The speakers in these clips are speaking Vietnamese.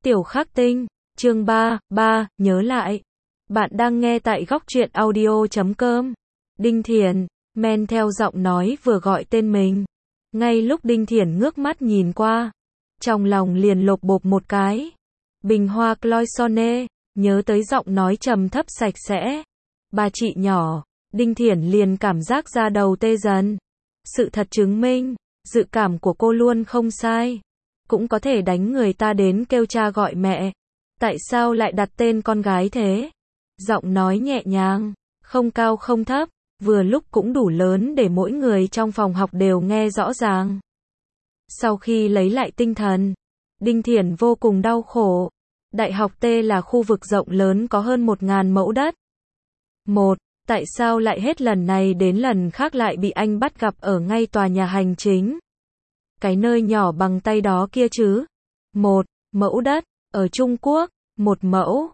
Tiểu Khắc Tinh, chương 3, nhớ lại. Bạn đang nghe tại góc truyện audio.com. Đinh Thiển, men theo giọng nói vừa gọi tên mình. Ngay lúc Đinh Thiển ngước mắt nhìn qua, trong lòng liền lộp bộp một cái. Bình hoa Cloisonne, nhớ tới giọng nói trầm thấp sạch sẽ. Bà chị nhỏ, Đinh Thiển liền cảm giác da đầu tê dần. Sự thật chứng minh, dự cảm của cô luôn không sai. Cũng có thể đánh người ta đến kêu cha gọi mẹ. Tại sao lại đặt tên con gái thế? Giọng nói nhẹ nhàng, không cao không thấp, vừa lúc cũng đủ lớn để mỗi người trong phòng học đều nghe rõ ràng. Sau khi lấy lại tinh thần, Đinh Thiển vô cùng đau khổ. Đại học T là khu vực rộng lớn có hơn 1.000 mẫu đất. Tại sao lại hết lần này đến lần khác lại bị anh bắt gặp ở ngay tòa nhà hành chính? Cái nơi nhỏ bằng tay đó kia chứ. Một mẫu đất, ở Trung Quốc, một mẫu,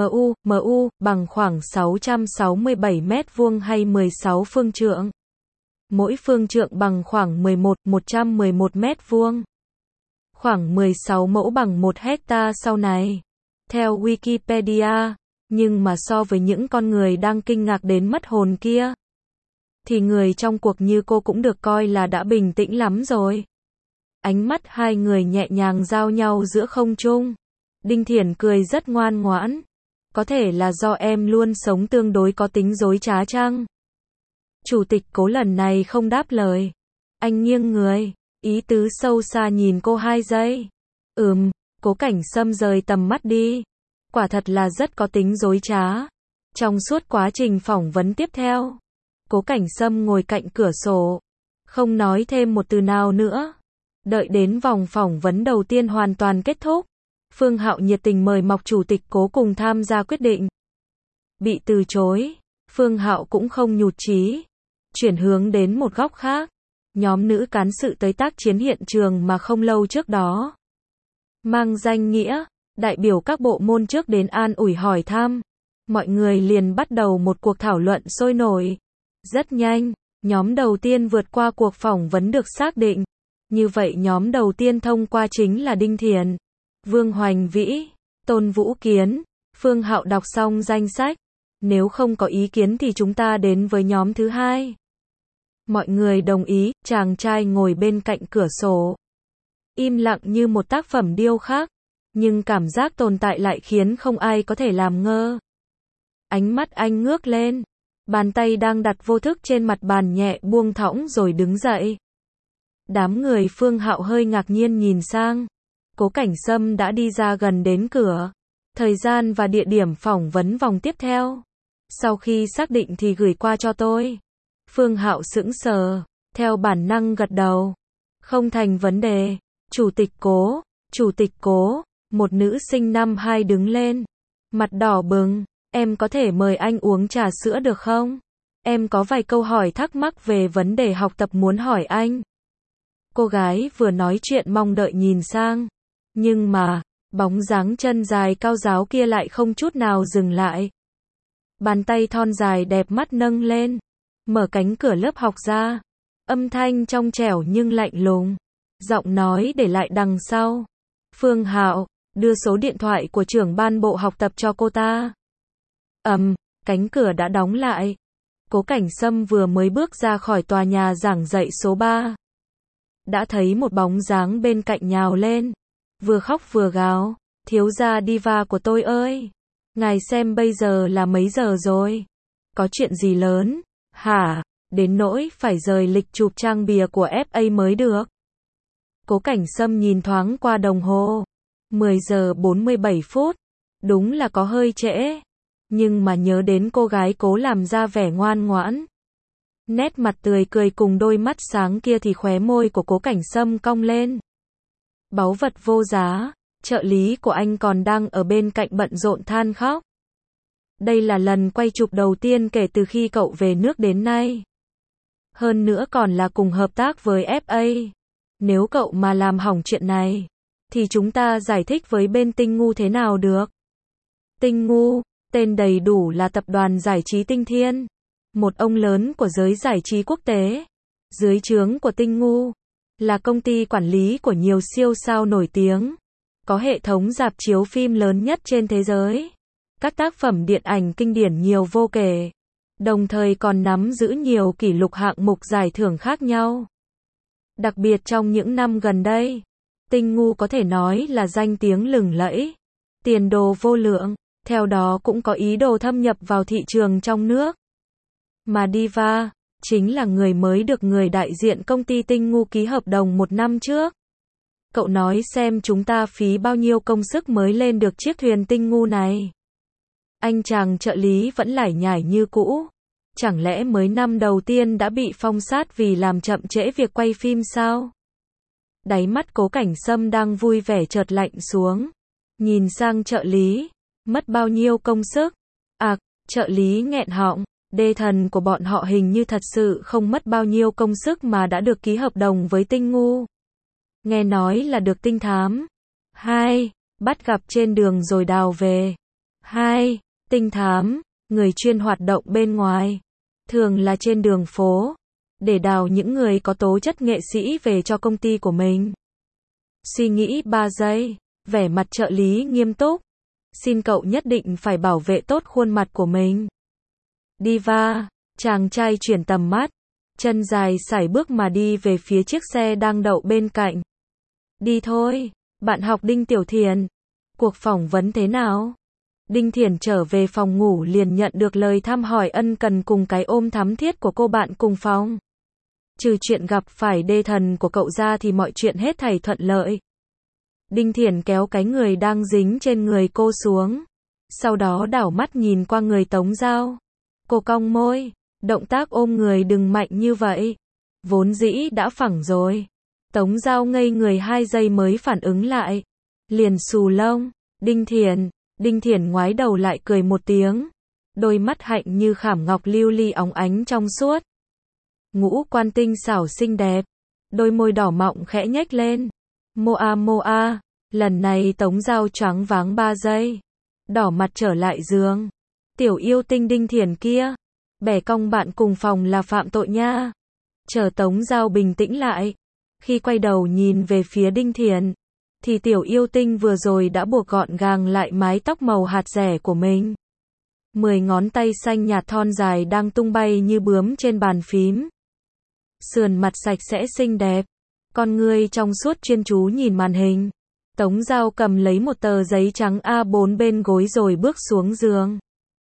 MU, bằng khoảng 667 mét vuông hay 16 phương trượng. Mỗi phương trượng bằng khoảng 111 mét vuông. Khoảng 16 mẫu bằng 1 hecta sau này. Theo Wikipedia, nhưng mà so với những con người đang kinh ngạc đến mất hồn kia, thì người trong cuộc như cô cũng được coi là đã bình tĩnh lắm rồi. Ánh mắt hai người nhẹ nhàng giao nhau giữa không trung. Đinh Thiển cười rất ngoan ngoãn. Có thể là do em luôn sống tương đối có tính dối trá chăng? Chủ tịch Cố lần này không đáp lời. Anh nghiêng người, ý tứ sâu xa nhìn cô 2 giây. Cố Cảnh Sâm rời tầm mắt đi. Quả thật là rất có tính dối trá. Trong suốt quá trình phỏng vấn tiếp theo, Cố Cảnh Sâm ngồi cạnh cửa sổ, không nói thêm một từ nào nữa. Đợi đến vòng phỏng vấn đầu tiên hoàn toàn kết thúc, Phương Hạo nhiệt tình mời mọc chủ tịch Cố cùng tham gia quyết định. Bị từ chối, Phương Hạo cũng không nhụt chí, chuyển hướng đến một góc khác. Nhóm nữ cán sự tới tác chiến hiện trường mà không lâu trước đó. Mang danh nghĩa, đại biểu các bộ môn trước đến an ủi hỏi thăm. Mọi người liền bắt đầu một cuộc thảo luận sôi nổi. Rất nhanh, nhóm đầu tiên vượt qua cuộc phỏng vấn được xác định. Như vậy nhóm đầu tiên thông qua chính là Đinh Thiển, Vương Hoành Vĩ, Tôn Vũ Kiến. Phương Hạo đọc xong danh sách. Nếu không có ý kiến thì chúng ta đến với nhóm thứ hai. Mọi người đồng ý, chàng trai ngồi bên cạnh cửa sổ. Im lặng như một tác phẩm điêu khắc, nhưng cảm giác tồn tại lại khiến không ai có thể làm ngơ. Ánh mắt anh ngước lên, bàn tay đang đặt vô thức trên mặt bàn nhẹ buông thõng rồi đứng dậy. Đám người Phương Hạo hơi ngạc nhiên nhìn sang. Cố Cảnh Sâm đã đi ra gần đến cửa. Thời gian và địa điểm phỏng vấn vòng tiếp theo, sau khi xác định thì gửi qua cho tôi. Phương Hạo sững sờ, theo bản năng gật đầu. Không thành vấn đề. Chủ tịch Cố, một nữ sinh năm 2 đứng lên, mặt đỏ bừng. Em có thể mời anh uống trà sữa được không? Em có vài câu hỏi thắc mắc về vấn đề học tập muốn hỏi anh. Cô gái vừa nói chuyện mong đợi nhìn sang, nhưng mà bóng dáng chân dài cao ráo kia lại không chút nào dừng lại. Bàn tay thon dài đẹp mắt nâng lên, mở cánh cửa lớp học ra. Âm thanh trong trẻo nhưng lạnh lùng. Giọng nói để lại đằng sau. Phương Hạo, đưa số điện thoại của trưởng ban bộ học tập cho cô ta. Cánh cửa đã đóng lại. Cố Cảnh Sâm vừa mới bước ra khỏi tòa nhà giảng dạy số 3. Đã thấy một bóng dáng bên cạnh nhào lên. Vừa khóc vừa gào. Thiếu gia diva của tôi ơi! Ngài xem bây giờ là mấy giờ rồi? Có chuyện gì lớn? Hả? Đến nỗi phải rời lịch chụp trang bìa của FA mới được. Cố Cảnh Sâm nhìn thoáng qua đồng hồ. 10 giờ 47 phút. Đúng là có hơi trễ. Nhưng mà nhớ đến cô gái Cố làm ra vẻ ngoan ngoãn, nét mặt tươi cười cùng đôi mắt sáng kia thì khóe môi của Cố Cảnh Sâm cong lên. Báu vật vô giá, trợ lý của anh còn đang ở bên cạnh bận rộn than khóc. Đây là lần quay chụp đầu tiên kể từ khi cậu về nước đến nay. Hơn nữa còn là cùng hợp tác với FA. Nếu cậu mà làm hỏng chuyện này, thì chúng ta giải thích với bên Tinh Ngu thế nào được? Tinh Ngu, tên đầy đủ là Tập đoàn Giải trí Tinh Thiên, một ông lớn của giới giải trí quốc tế. Dưới trướng của Tinh Ngu là công ty quản lý của nhiều siêu sao nổi tiếng. có hệ thống rạp chiếu phim lớn nhất trên thế giới. Các tác phẩm điện ảnh kinh điển nhiều vô kể, đồng thời còn nắm giữ nhiều kỷ lục hạng mục giải thưởng khác nhau. Đặc biệt trong những năm gần đây, Tinh Ngu có thể nói là danh tiếng lừng lẫy, tiền đồ vô lượng, theo đó cũng có ý đồ thâm nhập vào thị trường trong nước. Mà Diva, chính là người mới được người đại diện công ty Tinh Ngu ký hợp đồng 1 năm trước. Cậu nói xem chúng ta phí bao nhiêu công sức mới lên được chiếc thuyền Tinh Ngu này. Anh chàng trợ lý vẫn lải nhải như cũ. Chẳng lẽ mới năm đầu tiên đã bị phong sát vì làm chậm trễ việc quay phim sao? Đáy mắt Cố Cảnh Sâm đang vui vẻ chợt lạnh xuống. Nhìn sang trợ lý, mất bao nhiêu công sức? Trợ lý nghẹn họng, đê thần của bọn họ hình như thật sự không mất bao nhiêu công sức mà đã được ký hợp đồng với Tinh Ngu. Nghe nói là được Tinh Thám 2 bắt gặp trên đường rồi đào về. 2. Tinh Thám, người chuyên hoạt động bên ngoài, thường là trên đường phố, để đào những người có tố chất nghệ sĩ về cho công ty của mình. Suy nghĩ 3 giây, vẻ mặt trợ lý nghiêm túc. Xin cậu nhất định phải bảo vệ tốt khuôn mặt của mình. Diva, chàng trai chuyển tầm mắt, chân dài sải bước mà đi về phía chiếc xe đang đậu bên cạnh. Đi thôi, bạn học Đinh Tiểu Thiền. Cuộc phỏng vấn thế nào? Đinh Thiền trở về phòng ngủ liền nhận được lời thăm hỏi ân cần cùng cái ôm thắm thiết của cô bạn cùng phòng. Trừ chuyện gặp phải đê thần của cậu ra thì mọi chuyện hết thảy thuận lợi. Đinh Thiền kéo cái người đang dính trên người cô xuống. Sau đó đảo mắt nhìn qua người Tống Giao. Cô cong môi, động tác ôm người đừng mạnh như vậy. Vốn dĩ đã phẳng rồi. Tống Giao ngây người 2 giây mới phản ứng lại. Liền xù lông. Đinh Thiền ngoái đầu lại cười một tiếng. Đôi mắt hạnh như khảm ngọc lưu ly óng ánh trong suốt. Ngũ quan tinh xảo xinh đẹp. Đôi môi đỏ mọng khẽ nhếch lên. Moa, lần này Tống Giao choáng váng 3 giây. Đỏ mặt trở lại giường. Tiểu yêu tinh Đinh Thiền kia. Bẻ cong bạn cùng phòng là phạm tội nha. Chờ Tống Giao bình tĩnh lại. Khi quay đầu nhìn về phía Đinh Thiền, thì tiểu yêu tinh vừa rồi đã buộc gọn gàng lại mái tóc màu hạt rẻ của mình. 10 ngón tay xanh nhạt thon dài đang tung bay như bướm trên bàn phím. Sườn mặt sạch sẽ xinh đẹp. Con ngươi trong suốt chuyên chú nhìn màn hình. Tống Giao cầm lấy một tờ giấy trắng A4 bên gối rồi bước xuống giường.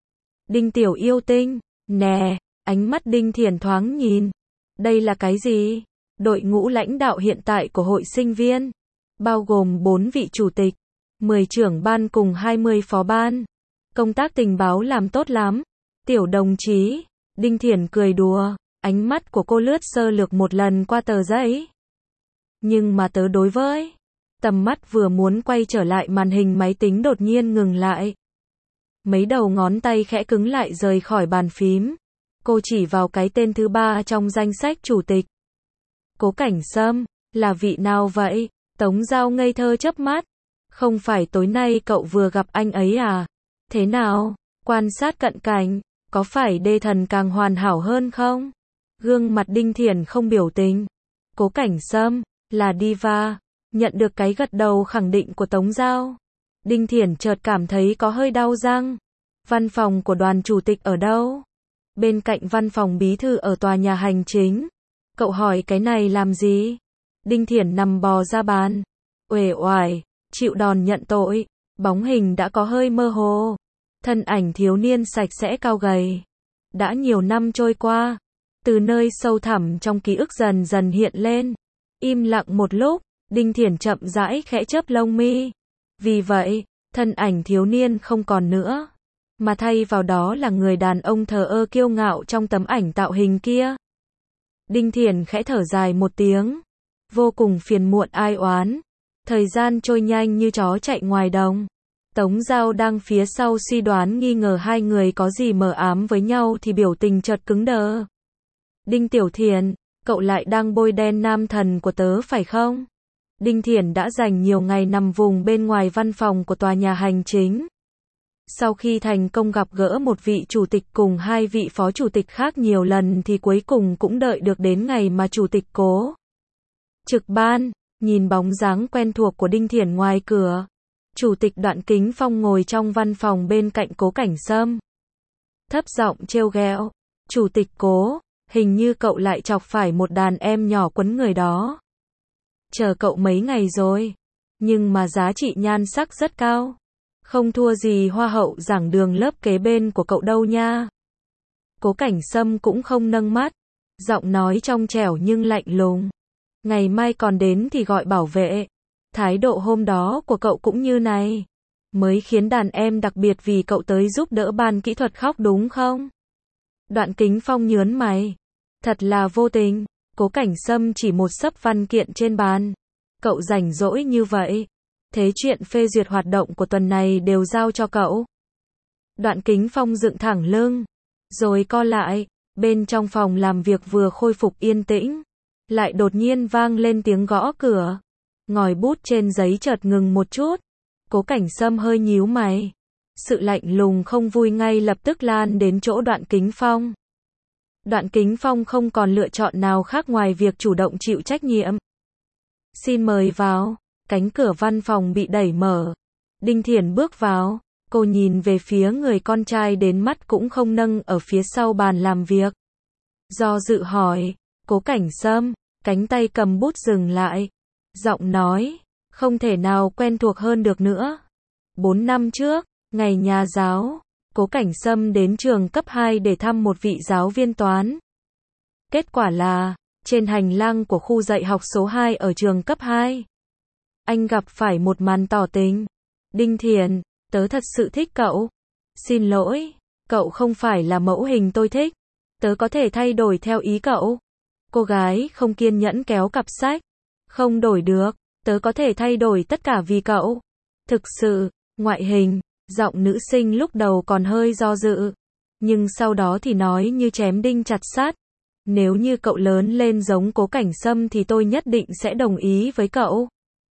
Đinh tiểu yêu tinh, nè, ánh mắt Đinh Thiền thoáng nhìn. Đây là cái gì? Đội ngũ lãnh đạo hiện tại của hội sinh viên, bao gồm 4 vị chủ tịch, 10 trưởng ban cùng 20 phó ban. Công tác tình báo làm tốt lắm. Tiểu đồng chí, Đinh Thiền cười đùa, ánh mắt của cô lướt sơ lược một lần qua tờ giấy. Nhưng mà tớ đối với, tầm mắt vừa muốn quay trở lại màn hình máy tính đột nhiên ngừng lại. Mấy đầu ngón tay khẽ cứng lại rời khỏi bàn phím. Cô chỉ vào cái tên thứ 3 trong danh sách chủ tịch. Cố Cảnh Sâm, là vị nào vậy? Tống Giao ngây thơ chớp mắt. Không phải tối nay cậu vừa gặp anh ấy à? Thế nào? Quan sát cận cảnh, có phải đê thần càng hoàn hảo hơn không? Gương mặt Đinh Thiền không biểu tình. Cố Cảnh Sâm, là Diva. Nhận được cái gật đầu khẳng định của Tống Giao. Đinh Thiền chợt cảm thấy có hơi đau răng. Văn phòng của đoàn chủ tịch ở đâu? Bên cạnh văn phòng bí thư ở tòa nhà hành chính. Cậu hỏi cái này làm gì? Đinh Thiền nằm bò ra bàn. Uể oải, chịu đòn nhận tội. Bóng hình đã có hơi mơ hồ. Thân ảnh thiếu niên sạch sẽ cao gầy. Đã nhiều năm trôi qua. Từ nơi sâu thẳm trong ký ức dần dần hiện lên. Im lặng một lúc, Đinh Thiền chậm rãi khẽ chớp lông mi. Vì vậy, thân ảnh thiếu niên không còn nữa. Mà thay vào đó là người đàn ông thờ ơ kiêu ngạo trong tấm ảnh tạo hình kia. Đinh Thiền khẽ thở dài một tiếng. Vô cùng phiền muộn ai oán. Thời gian trôi nhanh như chó chạy ngoài đồng. Tống Giao đang phía sau suy đoán nghi ngờ hai người có gì mờ ám với nhau thì biểu tình chợt cứng đờ. Đinh Tiểu Thiền, cậu lại đang bôi đen nam thần của tớ phải không? Đinh Thiền đã dành nhiều ngày nằm vùng bên ngoài văn phòng của tòa nhà hành chính. Sau khi thành công gặp gỡ một vị chủ tịch cùng 2 vị phó chủ tịch khác nhiều lần thì cuối cùng cũng đợi được đến ngày mà chủ tịch Cố trực ban, nhìn bóng dáng quen thuộc của Đinh Thiền ngoài cửa, Chủ tịch Đoạn Kính Phong ngồi trong văn phòng bên cạnh Cố Cảnh Sâm. Thấp giọng trêu ghẹo, Chủ tịch Cố, hình như cậu lại chọc phải một đàn em nhỏ quấn người đó. Chờ cậu mấy ngày rồi, nhưng mà giá trị nhan sắc rất cao. Không thua gì hoa hậu giảng đường lớp kế bên của cậu đâu nha. Cố Cảnh Sâm cũng không nâng mắt, giọng nói trong trẻo nhưng lạnh lùng. Ngày mai còn đến thì gọi bảo vệ. Thái độ hôm đó của cậu cũng như này, mới khiến đàn em đặc biệt vì cậu tới giúp đỡ ban kỹ thuật khóc đúng không? Đoạn Kính Phong nhớn mày. Thật là vô tình. Cố Cảnh Sâm chỉ một xấp văn kiện trên bàn. Cậu rảnh rỗi như vậy, thế chuyện phê duyệt hoạt động của tuần này đều giao cho cậu. Đoạn Kính Phong dựng thẳng lưng, rồi co lại. Bên trong phòng làm việc vừa khôi phục yên tĩnh, lại đột nhiên vang lên tiếng gõ cửa. Ngòi bút trên giấy chợt ngừng một chút. Cố Cảnh Sâm hơi nhíu mày. Sự lạnh lùng không vui ngay lập tức lan đến chỗ Đoạn Kính Phong. Đoạn Kính Phong không còn lựa chọn nào khác ngoài việc chủ động chịu trách nhiệm. Xin mời vào. Cánh cửa văn phòng bị đẩy mở. Đinh Thiển bước vào. Cô nhìn về phía người con trai đến mắt cũng không nâng ở phía sau bàn làm việc. Do dự hỏi, Cố Cảnh Sâm, cánh tay cầm bút dừng lại. Giọng nói, không thể nào quen thuộc hơn được nữa. 4 năm trước, ngày nhà giáo, Cố Cảnh Sâm đến trường cấp 2 để thăm một vị giáo viên toán. Kết quả là, trên hành lang của khu dạy học số 2 ở trường cấp 2, anh gặp phải một màn tỏ tình. Đinh Thiển, tớ thật sự thích cậu. Xin lỗi, cậu không phải là mẫu hình tôi thích. Tớ có thể thay đổi theo ý cậu. Cô gái không kiên nhẫn kéo cặp sách. Không đổi được, tớ có thể thay đổi tất cả vì cậu. Thực sự, ngoại hình, giọng nữ sinh lúc đầu còn hơi do dự. Nhưng sau đó thì nói như chém đinh chặt sắt. Nếu như cậu lớn lên giống Cố Cảnh Sâm thì tôi nhất định sẽ đồng ý với cậu.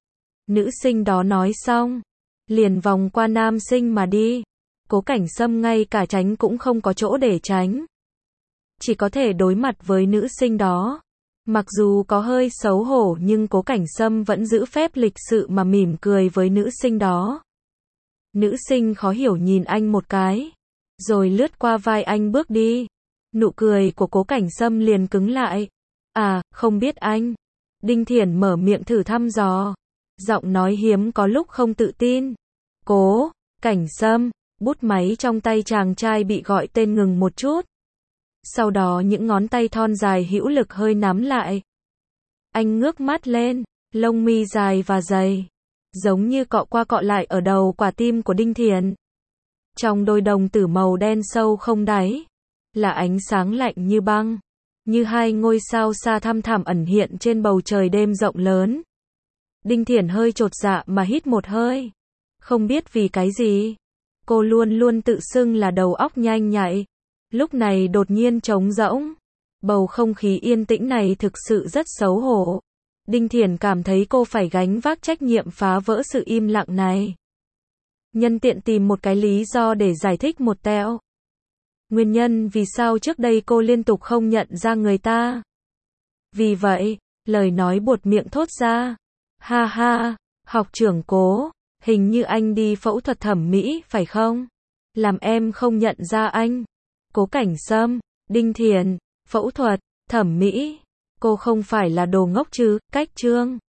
Nữ sinh đó nói xong, liền vòng qua nam sinh mà đi. Cố Cảnh Sâm ngay cả tránh cũng không có chỗ để tránh. Chỉ có thể đối mặt với nữ sinh đó. Mặc dù có hơi xấu hổ nhưng Cố Cảnh Sâm vẫn giữ phép lịch sự mà mỉm cười với nữ sinh đó. Nữ sinh khó hiểu nhìn anh một cái, rồi lướt qua vai anh bước đi. Nụ cười của Cố Cảnh Sâm liền cứng lại. À, không biết anh. Đinh Thiển mở miệng thử thăm dò. Giọng nói hiếm có lúc không tự tin. Cố Cảnh Sâm, bút máy trong tay chàng trai bị gọi tên ngừng một chút. Sau đó những ngón tay thon dài hữu lực hơi nắm lại. Anh ngước mắt lên, lông mi dài và dày, giống như cọ qua cọ lại ở đầu quả tim của Đinh Thiển. Trong đôi đồng tử màu đen sâu không đáy, là ánh sáng lạnh như băng, như hai ngôi sao xa thăm thẳm ẩn hiện trên bầu trời đêm rộng lớn. Đinh Thiển hơi chột dạ mà hít một hơi. Không biết vì cái gì, cô luôn luôn tự xưng là đầu óc nhanh nhạy. Lúc này đột nhiên trống rỗng. Bầu không khí yên tĩnh này thực sự rất xấu hổ. Đinh Thiển cảm thấy cô phải gánh vác trách nhiệm phá vỡ sự im lặng này. Nhân tiện tìm một cái lý do để giải thích một tẹo. Nguyên nhân vì sao trước đây cô liên tục không nhận ra người ta. Vì vậy, lời nói buột miệng thốt ra. Ha ha, học trưởng Cố, hình như anh đi phẫu thuật thẩm mỹ phải không? Làm em không nhận ra anh. Cố Cảnh Sâm, Đinh Thiển, phẫu thuật, thẩm mỹ. Cô không phải là đồ ngốc chứ, Cách Trương.